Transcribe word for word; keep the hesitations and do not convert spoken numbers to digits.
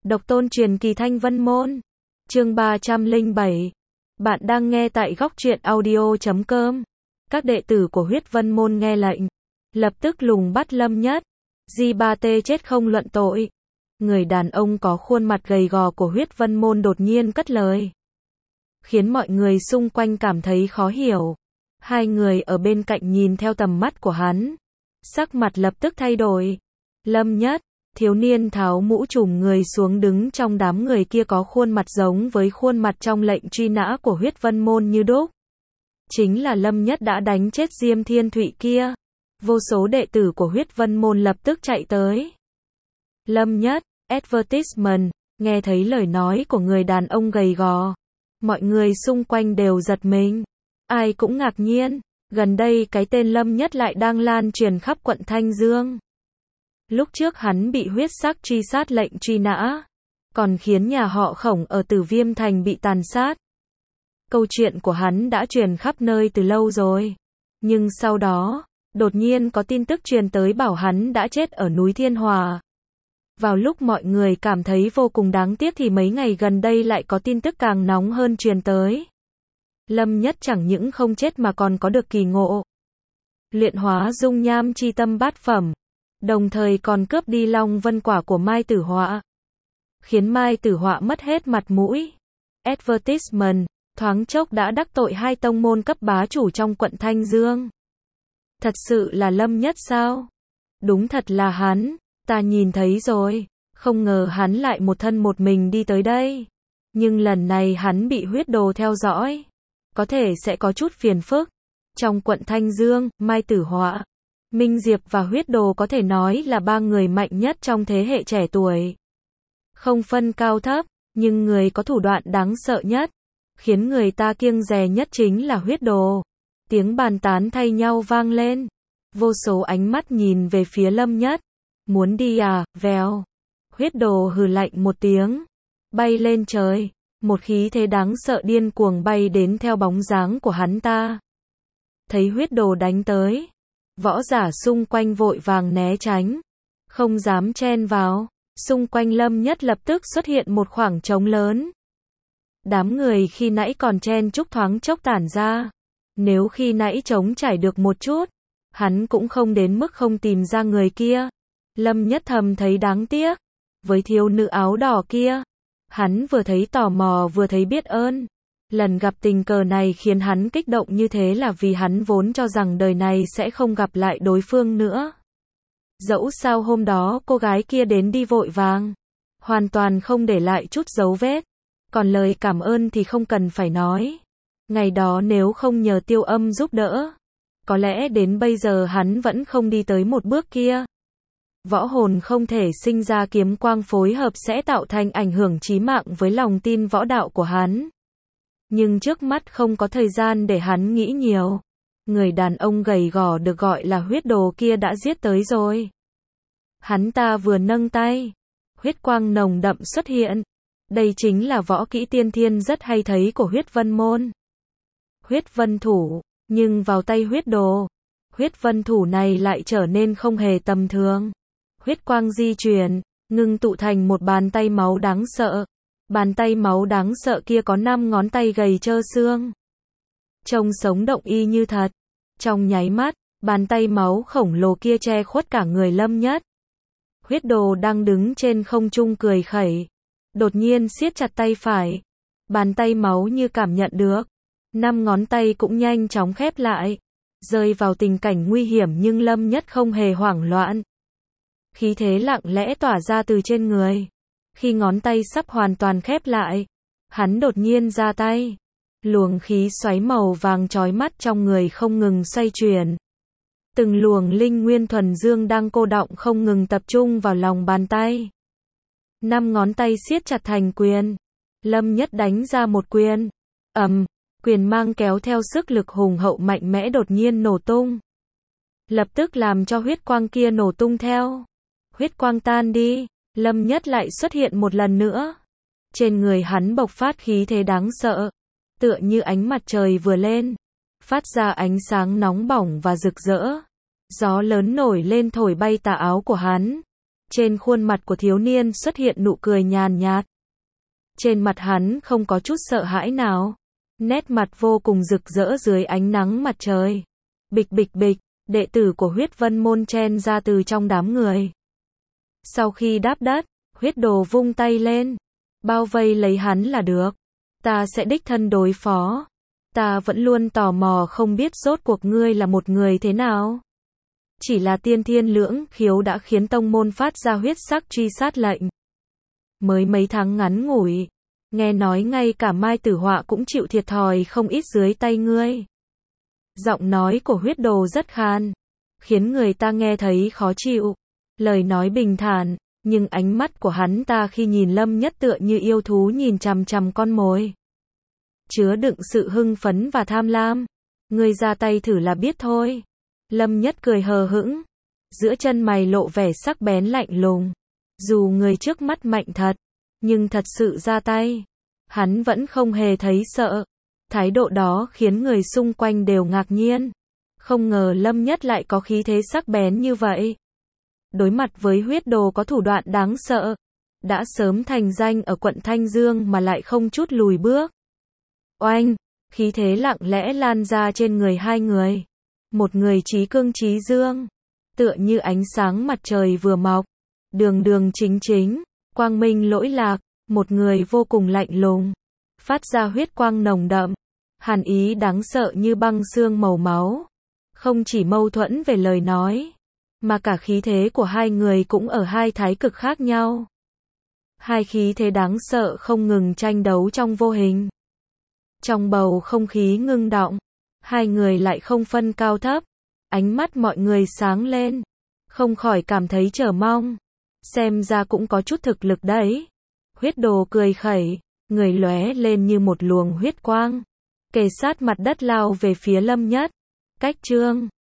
Độc tôn truyền kỳ Thanh Vân Môn. Chương ba trăm lẻ bảy. Bạn đang nghe tại góc truyện audio chấm com. Các đệ tử của Huyết Vân Môn nghe lệnh, lập tức lùng bắt Lâm Nhất. Di ba tê chết không luận tội. Người đàn ông có khuôn mặt gầy gò của Huyết Vân Môn đột nhiên cất lời, khiến mọi người xung quanh cảm thấy khó hiểu. Hai người ở bên cạnh nhìn theo tầm mắt của hắn, sắc mặt lập tức thay đổi. Lâm Nhất, thiếu niên tháo mũ trùm người xuống đứng trong đám người kia có khuôn mặt giống với khuôn mặt trong lệnh truy nã của Huyết Vân Môn như đúc. Chính là Lâm Nhất đã đánh chết Diêm Thiên Thụy kia. Vô số đệ tử của Huyết Vân Môn lập tức chạy tới. Lâm Nhất, advertisement, nghe thấy lời nói của người đàn ông gầy gò. Mọi người xung quanh đều giật mình. Ai cũng ngạc nhiên, gần đây cái tên Lâm Nhất lại đang lan truyền khắp quận Thanh Dương. Lúc trước hắn bị huyết sắc truy sát lệnh truy nã, còn khiến nhà họ Khổng ở Tử Viêm Thành bị tàn sát. Câu chuyện của hắn đã truyền khắp nơi từ lâu rồi. Nhưng sau đó, đột nhiên có tin tức truyền tới bảo hắn đã chết ở núi Thiên Hòa. Vào lúc mọi người cảm thấy vô cùng đáng tiếc thì mấy ngày gần đây lại có tin tức càng nóng hơn truyền tới. Lâm Nhất chẳng những không chết mà còn có được kỳ ngộ luyện hóa dung nham chi tâm bát phẩm, đồng thời còn cướp đi Long Vân Quả của Mai Tử Họa, khiến Mai Tử Họa mất hết mặt mũi. Advertisement, thoáng chốc đã đắc tội hai tông môn cấp bá chủ trong quận Thanh Dương. Thật sự là Lâm Nhất sao? Đúng thật là hắn, ta nhìn thấy rồi, không ngờ hắn lại một thân một mình đi tới đây. Nhưng lần này hắn bị huyết đồ theo dõi, có thể sẽ có chút phiền phức. Trong quận Thanh Dương, Mai Tử Họa, Minh Diệp và huyết đồ có thể nói là ba người mạnh nhất trong thế hệ trẻ tuổi. Không phân cao thấp, nhưng người có thủ đoạn đáng sợ nhất, khiến người ta kiêng dè nhất chính là huyết đồ. Tiếng bàn tán thay nhau vang lên. Vô số ánh mắt nhìn về phía Lâm Nhất. Muốn đi à, vèo. Huyết đồ hừ lạnh một tiếng, bay lên trời. Một khí thế đáng sợ điên cuồng bay đến theo bóng dáng của hắn ta. Thấy huyết đồ đánh tới, võ giả xung quanh vội vàng né tránh, không dám chen vào. Xung quanh Lâm Nhất lập tức xuất hiện một khoảng trống lớn. Đám người khi nãy còn chen chúc thoáng chốc tản ra. Nếu khi nãy trống trải được một chút, hắn cũng không đến mức không tìm ra người kia. Lâm Nhất thầm thấy đáng tiếc. Với thiếu nữ áo đỏ kia, hắn vừa thấy tò mò vừa thấy biết ơn. Lần gặp tình cờ này khiến hắn kích động như thế là vì hắn vốn cho rằng đời này sẽ không gặp lại đối phương nữa. Dẫu sao hôm đó cô gái kia đến đi vội vàng, hoàn toàn không để lại chút dấu vết. Còn lời cảm ơn thì không cần phải nói. Ngày đó nếu không nhờ Tiêu Âm giúp đỡ, có lẽ đến bây giờ hắn vẫn không đi tới một bước kia. Võ hồn không thể sinh ra kiếm quang phối hợp sẽ tạo thành ảnh hưởng chí mạng với lòng tin võ đạo của hắn. Nhưng trước mắt không có thời gian để hắn nghĩ nhiều. Người đàn ông gầy gò được gọi là huyết đồ kia đã giết tới rồi. Hắn ta vừa nâng tay, huyết quang nồng đậm xuất hiện. Đây chính là võ kỹ tiên thiên rất hay thấy của Huyết Vân Môn. Huyết Vân Thủ, nhưng vào tay huyết đồ, huyết vân thủ này lại trở nên không hề tầm thường. Huyết quang di chuyển, ngưng tụ thành một bàn tay máu đáng sợ. Bàn tay máu đáng sợ kia có năm ngón tay gầy trơ xương, trông sống động y như thật. Trong nháy mắt, bàn tay máu khổng lồ kia che khuất cả người Lâm Nhất. Huyết đồ đang đứng trên không trung cười khẩy, đột nhiên siết chặt tay phải. Bàn tay máu như cảm nhận được, năm ngón tay cũng nhanh chóng khép lại, rơi vào tình cảnh nguy hiểm nhưng Lâm Nhất không hề hoảng loạn. Khí thế lặng lẽ tỏa ra từ trên người. Khi ngón tay sắp hoàn toàn khép lại, hắn đột nhiên ra tay. Luồng khí xoáy màu vàng chói mắt trong người không ngừng xoay chuyển. Từng luồng linh nguyên thuần dương đang cô đọng không ngừng tập trung vào lòng bàn tay. Năm ngón tay siết chặt thành quyền. Lâm Nhất đánh ra một quyền. Ầm, quyền mang kéo theo sức lực hùng hậu mạnh mẽ đột nhiên nổ tung. Lập tức làm cho huyết quang kia nổ tung theo. Huyết quang tan đi, Lâm Nhất lại xuất hiện một lần nữa. Trên người hắn bộc phát khí thế đáng sợ, tựa như ánh mặt trời vừa lên, phát ra ánh sáng nóng bỏng và rực rỡ. Gió lớn nổi lên thổi bay tà áo của hắn. Trên khuôn mặt của thiếu niên xuất hiện nụ cười nhàn nhạt. Trên mặt hắn không có chút sợ hãi nào. Nét mặt vô cùng rực rỡ dưới ánh nắng mặt trời. Bịch bịch bịch, đệ tử của huyết vân môn chen ra từ trong đám người. Sau khi đáp đất, huyết đồ vung tay lên. Bao vây lấy hắn là được. Ta sẽ đích thân đối phó. Ta vẫn luôn tò mò không biết rốt cuộc ngươi là một người thế nào. Chỉ là tiên thiên lưỡng khiếu đã khiến tông môn phát ra huyết sắc truy sát lệnh. Mới mấy tháng ngắn ngủi, nghe nói ngay cả Mai Tử Họa cũng chịu thiệt thòi không ít dưới tay ngươi. Giọng nói của huyết đồ rất khan, khiến người ta nghe thấy khó chịu. Lời nói bình thản, nhưng ánh mắt của hắn ta khi nhìn Lâm Nhất tựa như yêu thú nhìn chằm chằm con mồi. Chứa đựng sự hưng phấn và tham lam. Ngươi ra tay thử là biết thôi. Lâm Nhất cười hờ hững. Giữa chân mày lộ vẻ sắc bén lạnh lùng. Dù người trước mắt mạnh thật, nhưng thật sự ra tay, hắn vẫn không hề thấy sợ. Thái độ đó khiến người xung quanh đều ngạc nhiên. Không ngờ Lâm Nhất lại có khí thế sắc bén như vậy. Đối mặt với huyết đồ có thủ đoạn đáng sợ, đã sớm thành danh ở quận Thanh Dương mà lại không chút lùi bước. Oanh, khí thế lặng lẽ lan ra trên người hai người. Một người trí cương trí dương, tựa như ánh sáng mặt trời vừa mọc, đường đường chính chính, quang minh lỗi lạc. Một người vô cùng lạnh lùng, phát ra huyết quang nồng đậm, hàn ý đáng sợ như băng xương màu máu. Không chỉ mâu thuẫn về lời nói, mà cả khí thế của hai người cũng ở hai thái cực khác nhau. Hai khí thế đáng sợ không ngừng tranh đấu trong vô hình. Trong bầu không khí ngưng động, hai người lại không phân cao thấp. Ánh mắt mọi người sáng lên, không khỏi cảm thấy chờ mong. Xem ra cũng có chút thực lực đấy. Huyết đồ cười khẩy, người lóe lên như một luồng huyết quang, kề sát mặt đất lao về phía Lâm Nhất. Cách chương